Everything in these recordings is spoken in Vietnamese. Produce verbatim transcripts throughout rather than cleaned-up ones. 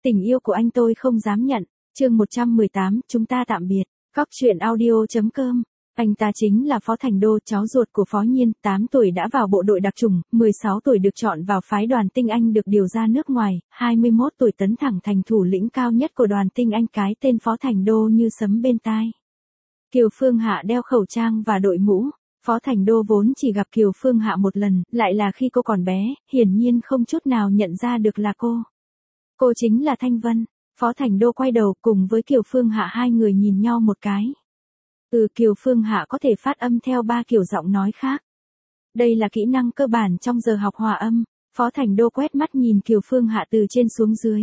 Tình yêu của anh tôi không dám nhận. Chương một trăm mười tám, chúng ta tạm biệt. Góc truyện audio.com. Anh ta chính là Phó Thành Đô, cháu ruột của Phó Nhiên, tám tuổi đã vào bộ đội đặc chủng, mười sáu tuổi được chọn vào phái đoàn tinh Anh được điều ra nước ngoài, hai mươi mốt tuổi tấn thẳng thành thủ lĩnh cao nhất của đoàn tinh Anh, cái tên Phó Thành Đô như sấm bên tai. Kiều Phương Hạ đeo khẩu trang và đội mũ. Phó Thành Đô vốn chỉ gặp Kiều Phương Hạ một lần, lại là khi cô còn bé, hiển nhiên không chút nào nhận ra được là cô. Cô chính là Thanh Vân. Phó Thành Đô quay đầu cùng với Kiều Phương Hạ, hai người nhìn nhau một cái. Ừ, Kiều Phương Hạ có thể phát âm theo ba kiểu giọng nói khác. Đây là kỹ năng cơ bản trong giờ học hòa âm. Phó Thành Đô quét mắt nhìn Kiều Phương Hạ từ trên xuống dưới.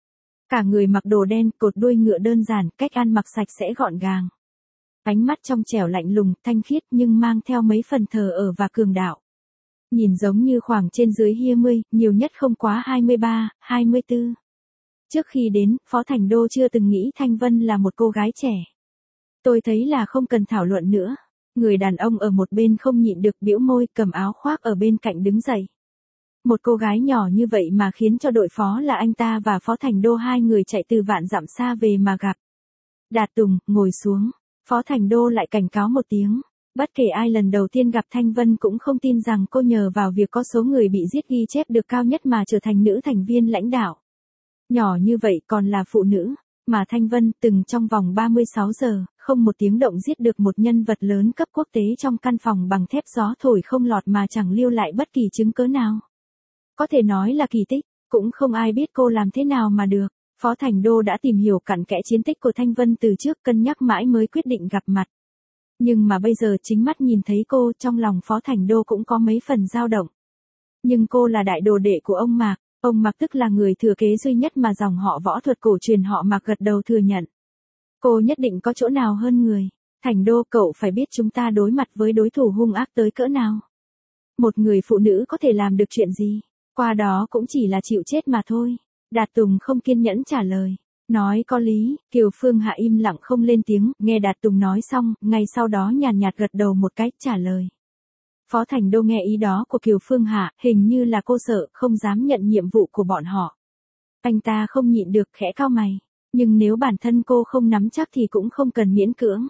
Cả người mặc đồ đen, cột đuôi ngựa đơn giản, cách ăn mặc sạch sẽ gọn gàng. Ánh mắt trong trẻo lạnh lùng, thanh khiết nhưng mang theo mấy phần thờ ơ và cường đạo. Nhìn giống như khoảng trên dưới hai mươi, nhiều nhất không quá hai mươi ba, hai mươi tư. Trước khi đến, Phó Thành Đô chưa từng nghĩ Thanh Vân là một cô gái trẻ. Tôi thấy là không cần thảo luận nữa. Người đàn ông ở một bên không nhịn được bĩu môi, cầm áo khoác ở bên cạnh đứng dậy. Một cô gái nhỏ như vậy mà khiến cho đội phó là anh ta và Phó Thành Đô hai người chạy từ vạn dặm xa về mà gặp. Đạt Tùng, ngồi xuống. Phó Thành Đô lại cảnh cáo một tiếng. Bất kể ai lần đầu tiên gặp Thanh Vân cũng không tin rằng cô nhờ vào việc có số người bị giết ghi chép được cao nhất mà trở thành nữ thành viên lãnh đạo. Nhỏ như vậy còn là phụ nữ, mà Thanh Vân từng trong vòng ba mươi sáu giờ, không một tiếng động giết được một nhân vật lớn cấp quốc tế trong căn phòng bằng thép gió thổi không lọt mà chẳng lưu lại bất kỳ chứng cớ nào. Có thể nói là kỳ tích, cũng không ai biết cô làm thế nào mà được. Phó Thành Đô đã tìm hiểu cặn kẽ chiến tích của Thanh Vân từ trước, cân nhắc mãi mới quyết định gặp mặt. Nhưng mà bây giờ chính mắt nhìn thấy cô, trong lòng Phó Thành Đô cũng có mấy phần dao động. Nhưng cô là đại đồ đệ của ông Mạc, ông Mạc tức là người thừa kế duy nhất mà dòng họ võ thuật cổ truyền họ Mạc gật đầu thừa nhận. Cô nhất định có chỗ nào hơn người. Thành Đô, cậu phải biết chúng ta đối mặt với đối thủ hung ác tới cỡ nào. Một người phụ nữ có thể làm được chuyện gì, qua đó cũng chỉ là chịu chết mà thôi. Đạt Tùng không kiên nhẫn trả lời. Nói có lý. Kiều Phương Hạ im lặng không lên tiếng, nghe Đạt Tùng nói xong, ngay sau đó nhàn nhạt gật đầu một cái, trả lời. Phó Thành Đô nghe ý đó của Kiều Phương Hạ, hình như là cô sợ, không dám nhận nhiệm vụ của bọn họ. Anh ta không nhịn được khẽ cau mày, nhưng nếu bản thân cô không nắm chắc thì cũng không cần miễn cưỡng.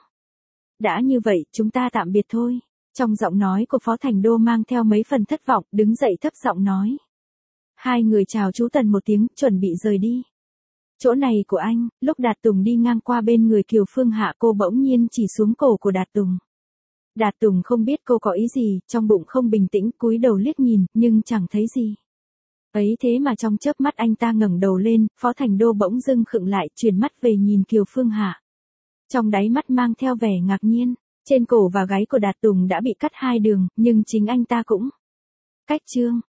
Đã như vậy, chúng ta tạm biệt thôi. Trong giọng nói của Phó Thành Đô mang theo mấy phần thất vọng, đứng dậy thấp giọng nói. Hai người chào chú Tần một tiếng, chuẩn bị rời đi. Chỗ này của anh. Lúc Đạt Tùng đi ngang qua bên người Kiều Phương Hạ, cô bỗng nhiên chỉ xuống cổ của Đạt Tùng. Đạt Tùng không biết cô có ý gì, trong bụng không bình tĩnh, cúi đầu liếc nhìn, nhưng chẳng thấy gì. Ấy thế mà trong chớp mắt anh ta ngẩng đầu lên, Phó Thành Đô bỗng dưng khựng lại, chuyển mắt về nhìn Kiều Phương Hạ. Trong đáy mắt mang theo vẻ ngạc nhiên, trên cổ và gáy của Đạt Tùng đã bị cắt hai đường, nhưng chính anh ta cũng cách chương.